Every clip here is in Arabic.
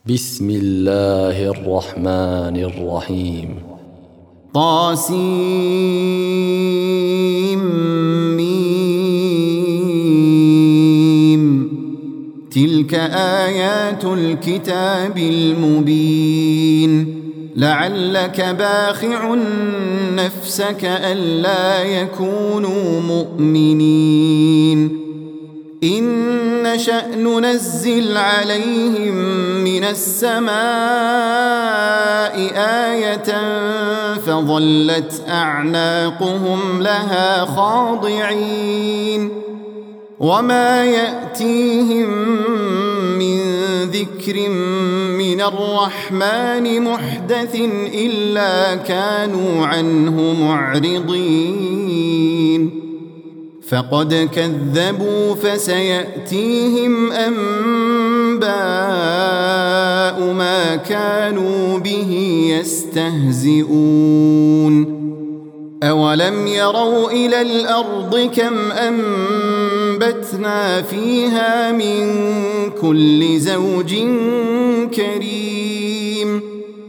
بسم الله الرحمن الرحيم. طاسيم. تلك آيات الكتاب المبين. لعلك باخع نفسك ألا يكونوا مؤمنين. إن نشأ ننزل عليهم من السماء آية فظلت أعناقهم لها خاضعين. وما يأتيهم من ذكر من الرحمن محدث إلا كانوا عنه معرضين. فقد كذبوا فسيأتيهم أنباء ما كانوا به يستهزئون. أولم يروا إلى الأرض كم أنبتنا فيها من كل زوج كريم.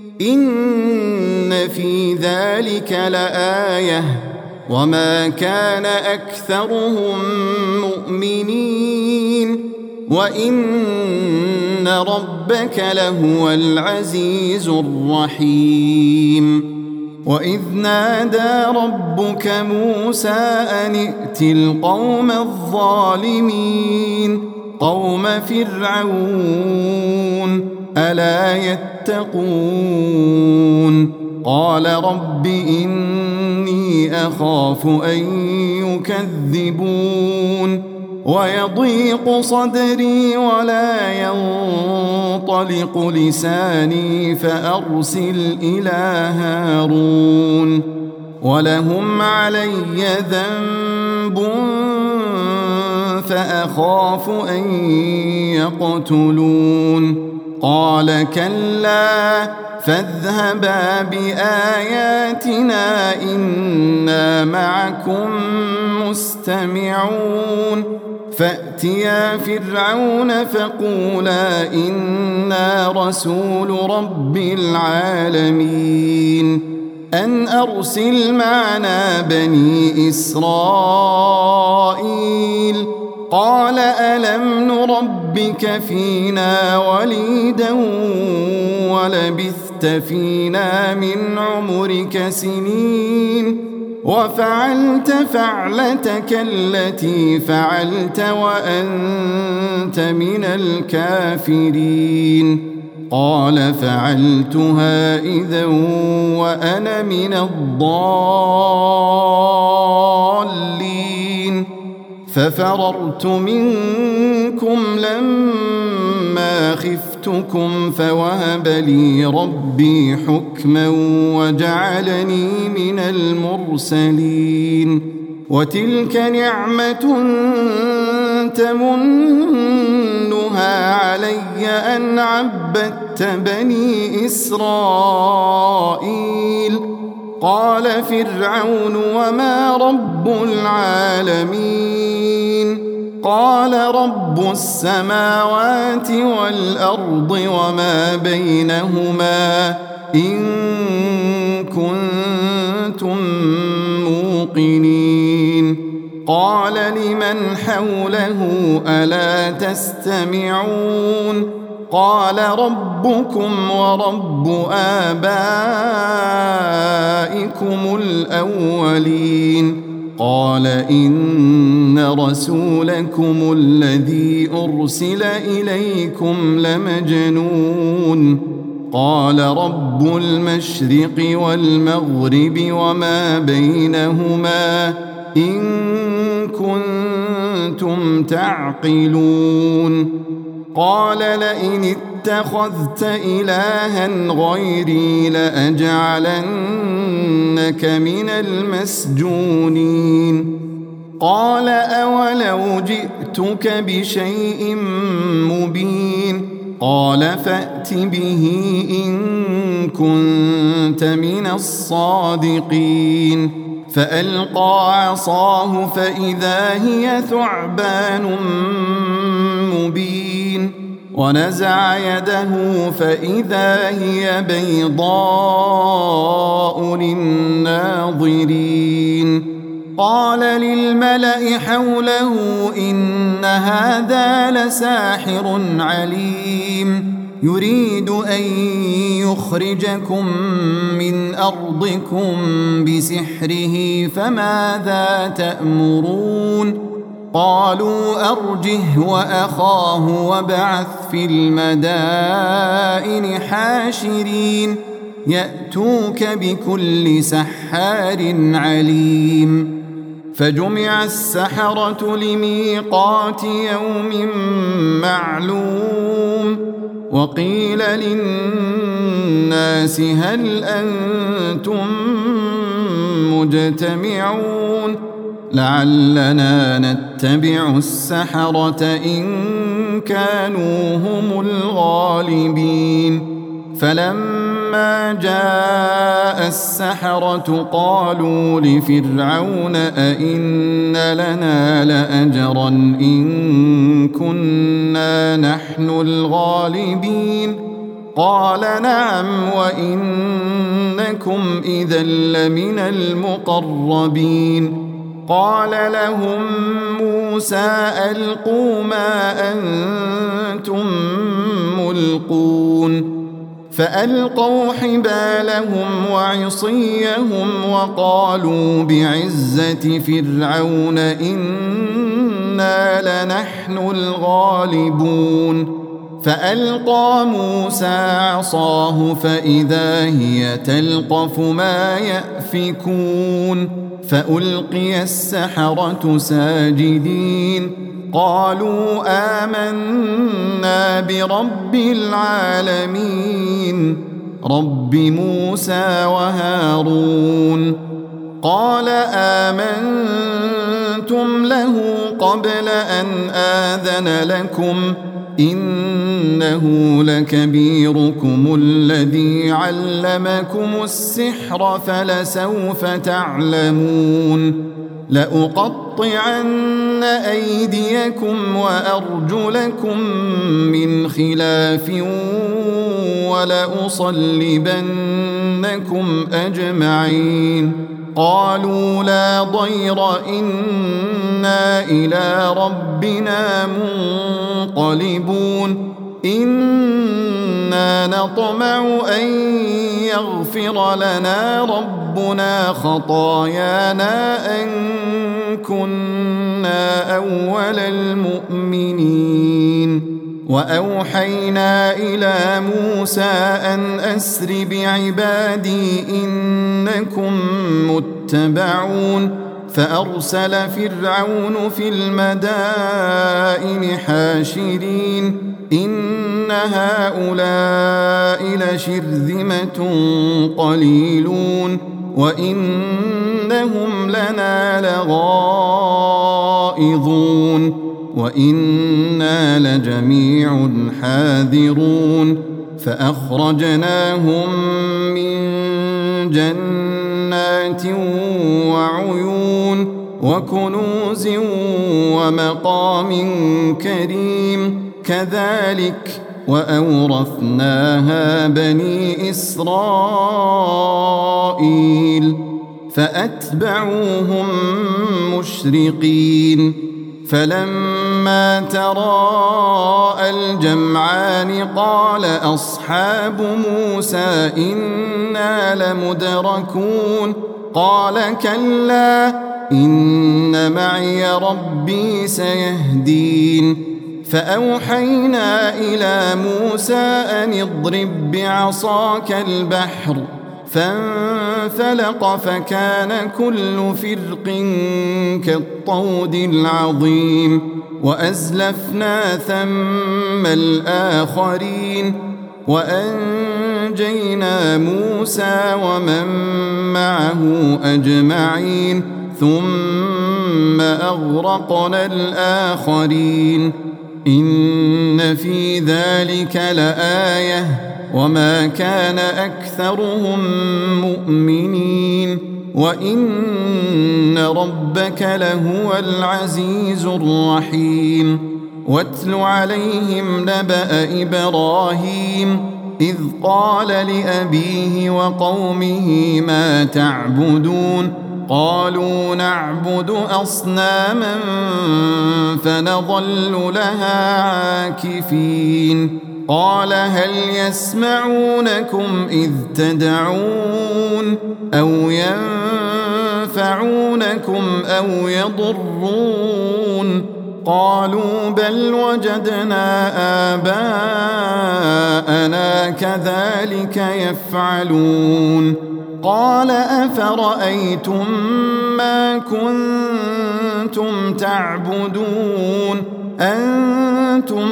إن في ذلك لآية وما كان أكثرهم مؤمنين وإن ربك لهو العزيز الرحيم. وإذ نادى ربك موسى أن ائت القوم الظالمين قوم فرعون ألا يتقون. قال رب إني أخاف أن يكذبون ويضيق صدري ولا ينطلق لساني فأرسل إلى هارون ولهم علي ذنب فأخاف أن يقتلون. قال كلا فاذهبا بآياتنا إنا معكم مستمعون. فأتيا فرعون فقولا إنا رسول رب العالمين أن أرسل معنا بني إسرائيل. قال ألم نربك فينا وليدا ولبثت فينا من عمرك سنين وفعلت فعلتك التي فعلت وأنت من الكافرين. قال فعلتها إذا وأنا من الضالين. ففررت منكم لما خفتكم فوهب لي ربي حكما وجعلني من المرسلين. وتلك نعمة تمنها علي أن عبدت بني إسرائيل. قال فرعون وما رب العالمين؟ قال رب السماوات والأرض وما بينهما إن كنتم موقنين. قال لمن حوله ألا تستمعون؟ قال ربكم ورب آبائكم الأولين. قال إن رسولكم الذي أرسل إليكم لمجنون. قال رب المشرق والمغرب وما بينهما إن كنتم تعقلون. قال لئن اتخذت إلها غيري لأجعلنك من المسجونين. قال أولو جئتك بشيء مبين؟ قال فأت به إن كنت من الصادقين. فألقى عصاه فإذا هي ثعبان مبين ونزع يده فإذا هي بيضاء للناظرين قال للملأ حوله إن هذا لساحر عليم يريد أن يخرجكم من أرضكم بسحره فماذا تأمرون قالوا أرجه وأخاه وابعث في المدائن حاشرين يأتوك بكل سحار عليم فجمع السحرة لميقات يوم معلوم وقيل للناس هل أنتم مجتمعون لعلنا نتبع السحرة إن كانوا هم الغالبين فلما جاء السحرة قالوا لفرعون أئن لنا لأجرا إن كنا نحن الغالبين قال نعم وإنكم إذا لمن المقربين قال لهم موسى ألقوا ما أنتم ملقون فألقوا حبالهم وعصيهم وقالوا بعزة فرعون إنا لنحن الغالبون فألقى موسى عصاه فإذا هي تلقف ما يأفكون فألقي السحرة ساجدين قالوا آمنا برب العالمين رب موسى وهارون قال آمنتم له قبل أن آذن لكم إنه لكبيركم الذي علمكم السحر فلسوف تعلمون لأقطعن أيديكم وأرجلكم من خلاف ولأصلبنكم أجمعين قالوا لا ضير إنا إلى ربنا منقلبون إنا نطمع أن يغفر لنا ربنا خطايانا أن كنا أول المؤمنين وأوحينا إلى موسى أن أسر بعبادي إنكم متبعون فأرسل فرعون في المدائن حاشرين إن هؤلاء لشرذمة قليلون وإنهم لنا لغائظون وإنا لجميع حاذرون فأخرجناهم من جنات وعيون وكنوز ومقام كريم كذلك وأورثناها بني إسرائيل فأتبعوهم مشرقين فلما تراءى الجمعان قال أصحاب موسى إنا لمدركون قال كلا إن معي ربي سيهدين فأوحينا إلى موسى أن اضرب بعصاك البحر فانفلق فكان كل فرق كالطود العظيم وأزلفنا ثم الآخرين وأنجينا موسى ومن معه أجمعين ثم أغرقنا الآخرين إن في ذلك لآية وما كان أكثرهم مؤمنين وإن ربك لهو العزيز الرحيم واتل عليهم نبأ إبراهيم إذ قال لأبيه وقومه ما تعبدون قالوا نعبد أصناما فنظل لها عاكفين قال هل يسمعونكم إذ تدعون أو ينفعونكم أو يضرون قالوا بل وجدنا آباءنا كذلك يفعلون قال أفرأيتم ما كنتم تعبدون أنتم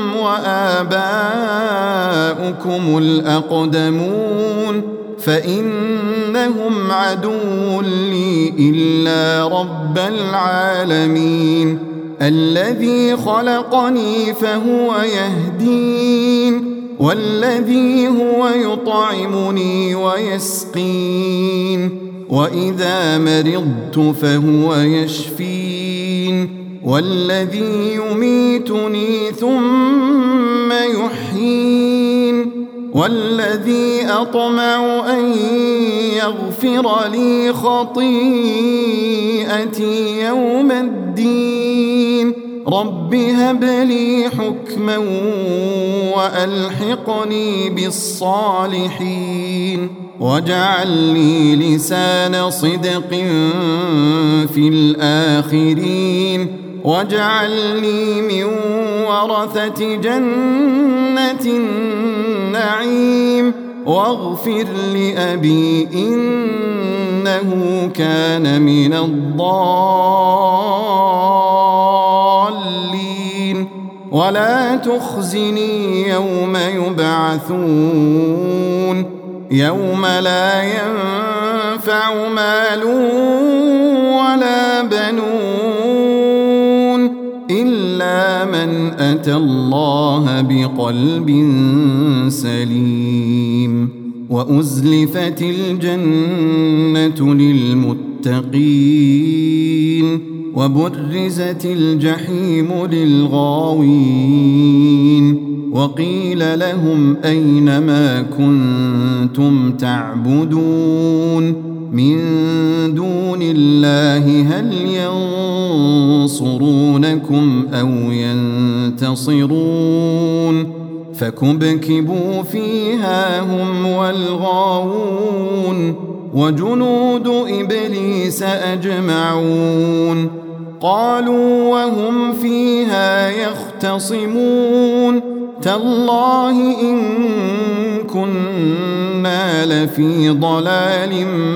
وآباؤكم الأقدمون فإنهم عدو لي إلا رب العالمين الذي خلقني فهو يهدين والذي هو يطعمني ويسقين وإذا مرضت فهو يشفين والذي يميتني ثم يحيين والذي أطمع أن يغفر لي خطيئتي يوم الدين رب هب لي حكما وألحقني بالصالحين واجعل لي لسان صدق في الآخرين واجعلني من ورثة جنة النعيم واغفر لأبي إنه كان من الضالين ولا تخزني يوم يبعثون يوم لا ينفع مال ولا بنون إلا من أتى الله بقلب سليم وأزلفت الجنة للمتقين وبرزت الجحيم للغاوين وقيل لهم أين ما كنتم تعبدون من دون الله هل ينصرونكم أو ينتصرون فكبكبوا فيها هم والغاوون وجنود إبليس أجمعون قالوا وهم فيها يختصمون تالله إن كنا لفي ضلال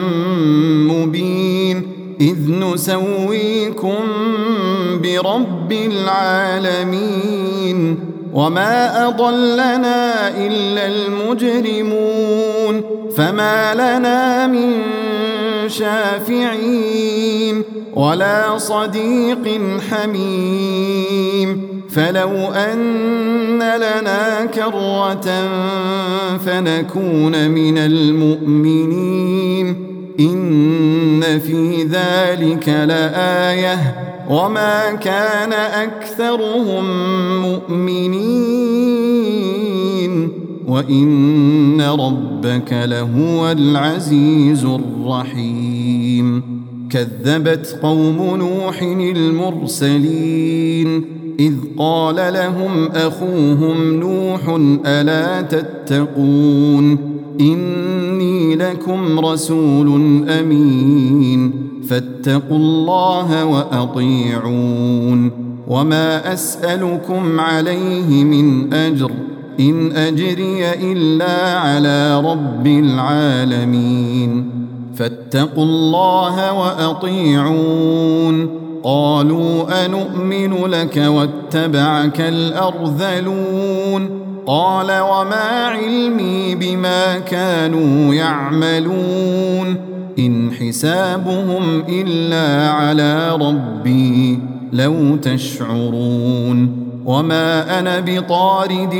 مبين إذ نسويكم برب العالمين وما أضلنا إلا المجرمون فما لنا من شافعين ولا صديق حميم فلو أن لنا كرة فنكون من المؤمنين إن في ذلك لآية وما كان أكثرهم مؤمنين وإن ربك لهو العزيز الرحيم كذبت قوم نوح المرسلين إذ قال لهم أخوهم نوح ألا تتقون إني لكم رسول أمين فاتقوا الله وأطيعون وما أسألكم عليه من أجر إن أجري إلا على رب العالمين فاتقوا الله وأطيعون قالوا أنؤمن لك واتبعك الأرذلون قال وما علمي بما كانوا يعملون إن حسابهم إلا على ربي لو تشعرون وما أنا بطارد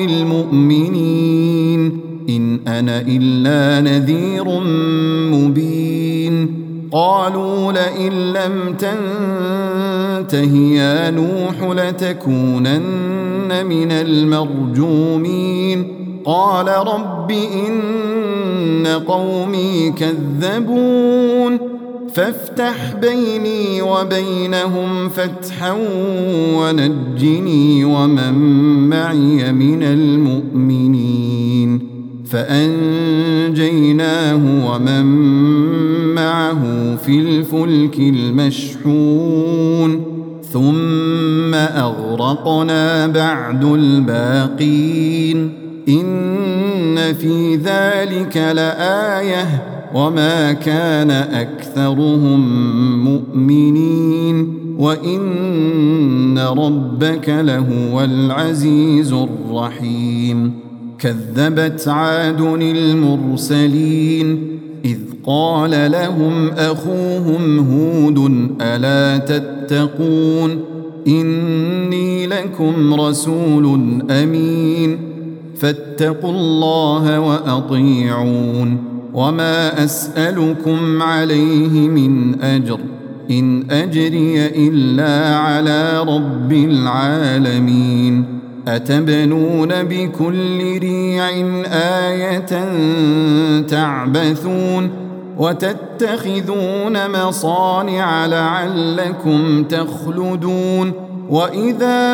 المؤمنين إن أنا إلا نذير مبين قالوا لئن لم تنته يا نوح لتكونن من المرجومين قال رب إن قومي كذبون فافتح بيني وبينهم فتحا ونجني ومن معي من المؤمنين فأنجيناه ومن معه في الفلك المشحون ثم أغرقنا بعد الباقين إن في ذلك لآية وما كان أكثرهم مؤمنين وإن ربك لهو العزيز الرحيم كذبت عاد المرسلين إذ قال لهم أخوهم هود ألا تتقون إني لكم رسول أمين فاتقوا الله وأطيعون وما أسألكم عليه من أجر إن أجري إلا على رب العالمين أتبنون بكل ريع آية تعبثون وتتخذون مصانع لعلكم تخلدون وإذا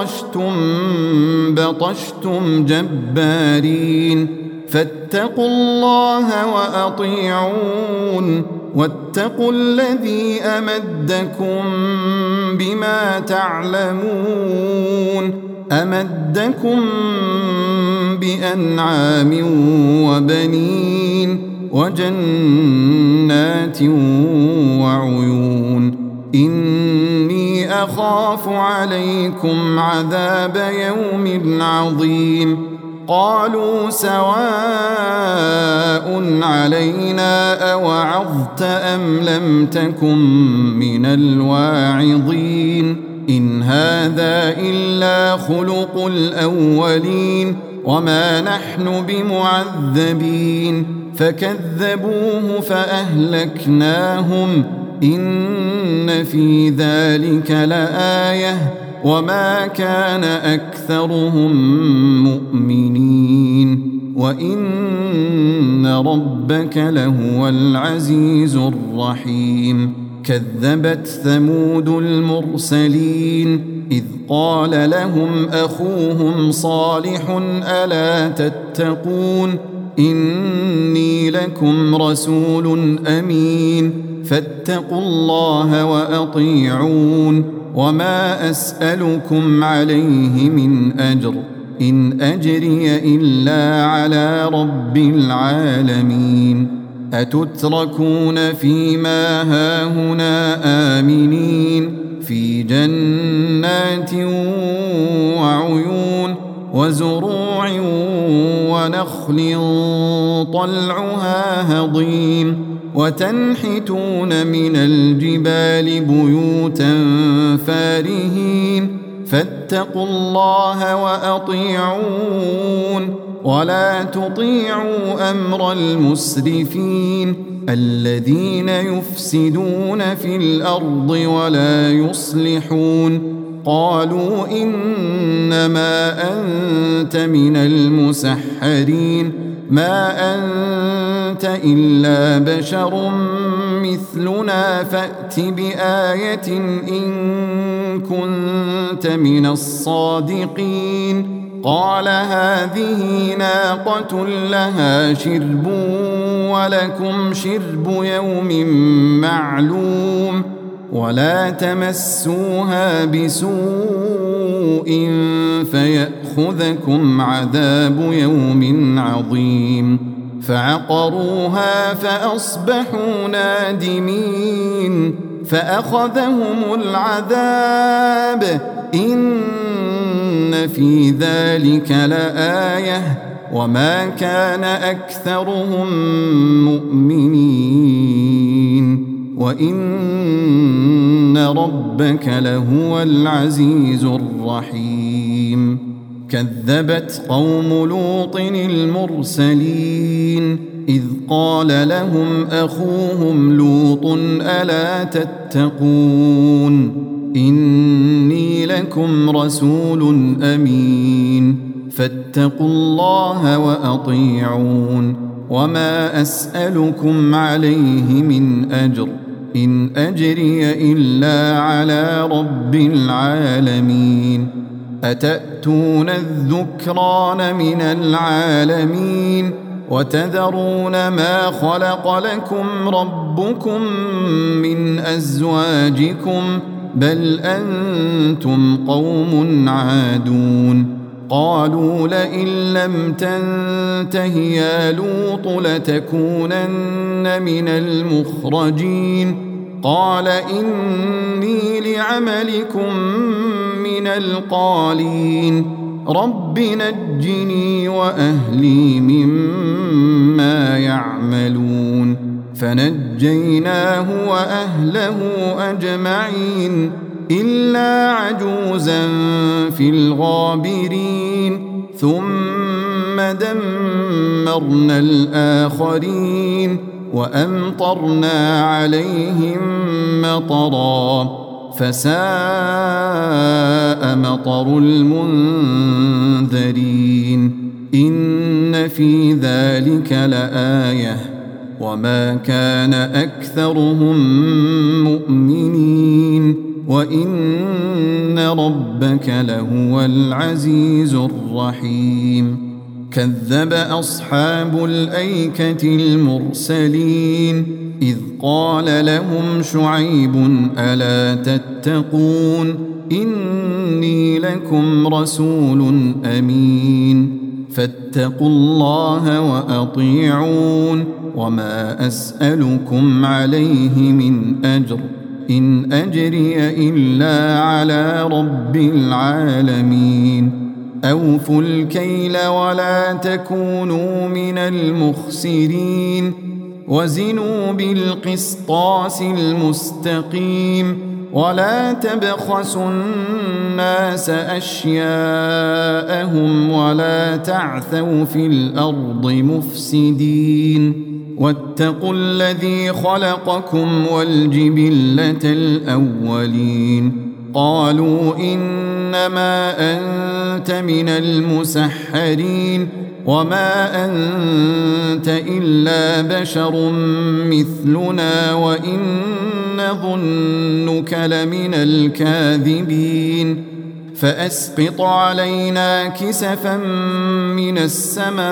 بطشتم جبارين فاتقوا الله وأطيعون واتقوا الذي أمدكم بما تعلمون أمدكم بأنعام وبنين وجنات وعيون إني أخاف عليكم عذاب يوم عظيم قالوا سواء علينا أوعظت أم لم تكن من الواعظين إن هذا إلا خلق الأولين وما نحن بمعذبين فكذبوه فأهلكناهم إن في ذلك لآية وما كان أكثرهم مؤمنين وإن ربك لهو العزيز الرحيم كذبت ثمود المرسلين إذ قال لهم أخوهم صالح ألا تتقون إني لكم رسول أمين فاتقوا الله وأطيعون وما أسألكم عليه من أجر إن أجري إلا على رب العالمين أتتركون فيما هاهنا آمنين في جنات وعيون وزروع ونخل طلعها هضيم وتنحتون من الجبال بيوتا فارهين فاتقوا الله وأطيعون ولا تطيعوا أمر المسرفين الذين يفسدون في الأرض ولا يصلحون قالوا إنما أنت من المسحرين ما أنت إلا بشر مثلنا فأت بآية إن كنت من الصادقين قال هذه ناقة لها شرب ولكم شرب يوم معلوم ولا تمسوها بسوء فيأخذكم عذاب يوم عظيم فعقروها فأصبحوا نادمين فأخذهم العذاب إن في ذلك لآية وما كان أكثرهم مؤمنين وإن ربك لهو العزيز الرحيم كذبت قوم لوط المرسلين إذ قال لهم أخوهم لوط ألا تتقون إني لكم رسول أمين فاتقوا الله وأطيعون وما أسألكم عليه من أجر إن أجري إلا على رب العالمين أتأتون الذكران من العالمين وتذرون ما خلق لكم ربكم من أزواجكم بل أنتم قوم عادون قالوا لئن لم تنته يا لوط لتكونن من المخرجين قال إني لعملكم من القالين رب نجني وأهلي مما يعملون فنجيناه وأهله أجمعين إلا عجوزا في الغابرين ثم دمرنا الآخرين وأمطرنا عليهم مطرا فساء مطر المنذرين إن في ذلك لآية وما كان أكثرهم مؤمنين وإن ربك لهو العزيز الرحيم كذب أصحاب الأيكة المرسلين إذ قال لهم شعيب ألا تتقون إني لكم رسول أمين فاتقوا الله وأطيعون وما أسألكم عليه من أجر إن أجري إلا على رب العالمين أوفوا الكيل ولا تكونوا من المخسرين وزنوا بالقسطاس المستقيم ولا تبخسوا الناس أشياءهم ولا تعثوا في الأرض مفسدين واتقوا الذي خلقكم والجبلة الأولين قالوا إنما أنت من المسحرين وما أنت إلا بشر مثلنا وإن نظنك لمن الكاذبين فأسقط علينا كسفا من السماء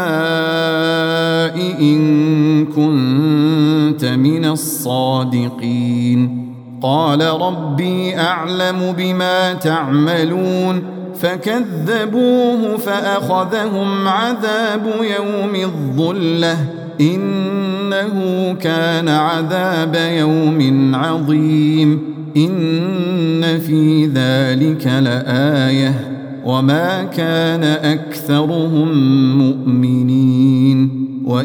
إن كنت من الصادقين قال ربي أعلم بما تعملون فكذبوه فأخذهم عذاب يوم الظلة إنه كان عذاب يوم عظيم إن في ذلك لآية وما كان أكثرهم مؤمنين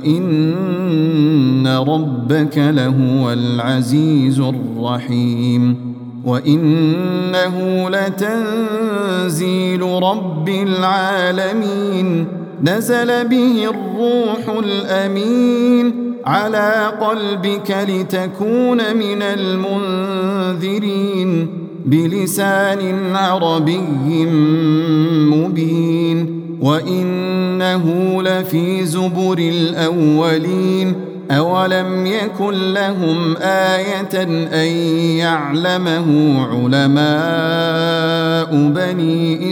وإن ربك لهو العزيز الرحيم وإنه لتنزيل رب العالمين نزل به الروح الأمين على قلبك لتكون من المنذرين بلسان عربي مبين وإنه لفي زبر الأولين أولم يكن لهم آية أن يعلمه علماء بني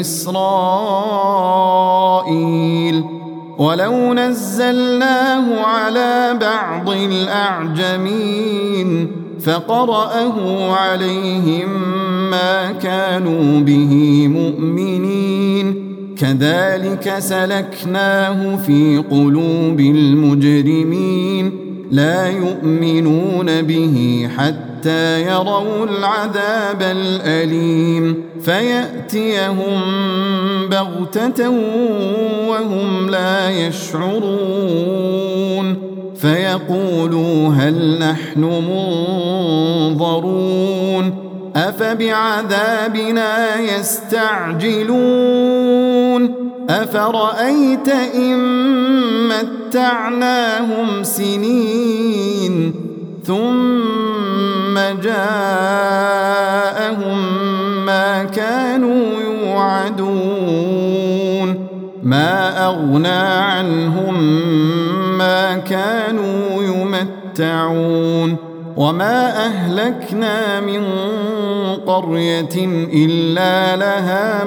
إسرائيل ولو نزلناه على بعض الأعجمين فقرأه عليهم ما كانوا به مؤمنين كذلك سلكناه في قلوب المجرمين لا يؤمنون به حتى يروا العذاب الأليم فيأتيهم بغتة وهم لا يشعرون فيقولوا هل نحن منظرون أفبعذابنا يستعجلون أفرأيت إن متعناهم سنين ثم جاءهم ما كانوا يوعدون ما أغنى عنهم ما كانوا يمتعون وما أهلكنا من قرية إلا لها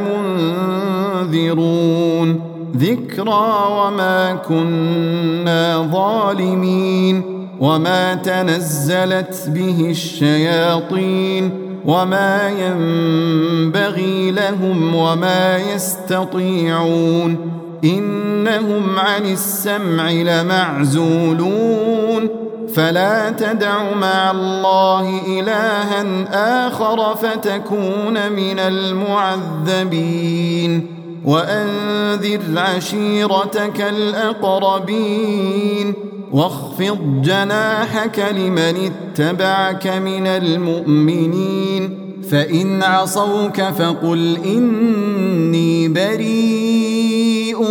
منذرون ذكرى وما كنا ظالمين وما تنزلت به الشياطين وما ينبغي لهم وما يستطيعون إنهم عن السمع لمعزولون فلا تدع مع الله إلها آخر فتكون من المعذبين وأنذر عشيرتك الأقربين واخفض جناحك لمن اتبعك من المؤمنين فإن عصوك فقل إني بريء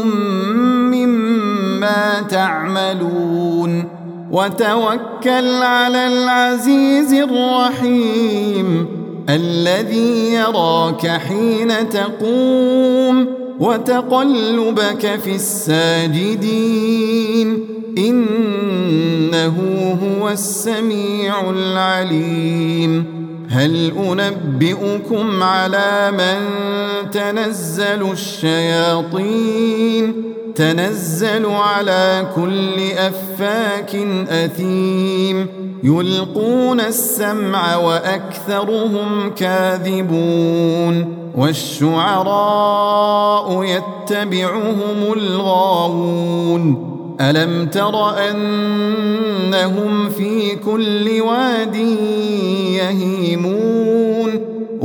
مما تعملون وتوكل على العزيز الرحيم الذي يراك حين تقوم وتقلبك في الساجدين إنه هو السميع العليم هل أنبئكم على من تنزل الشياطين تنزل على كل أفاك أثيم يلقون السمع وأكثرهم كاذبون والشعراء يتبعهم الغاوون ألم تر أنهم في كل واد يهيمون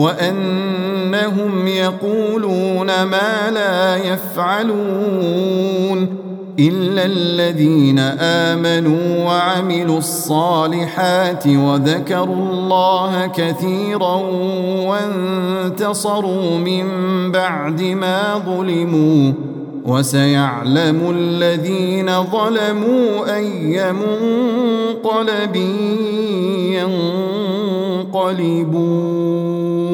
وأنهم يقولون ما لا يفعلون إلا الذين آمنوا وعملوا الصالحات وذكروا الله كثيرا وانتصروا من بعد ما ظلموا وسيعلم الذين ظلموا أي منقلب ينقلبون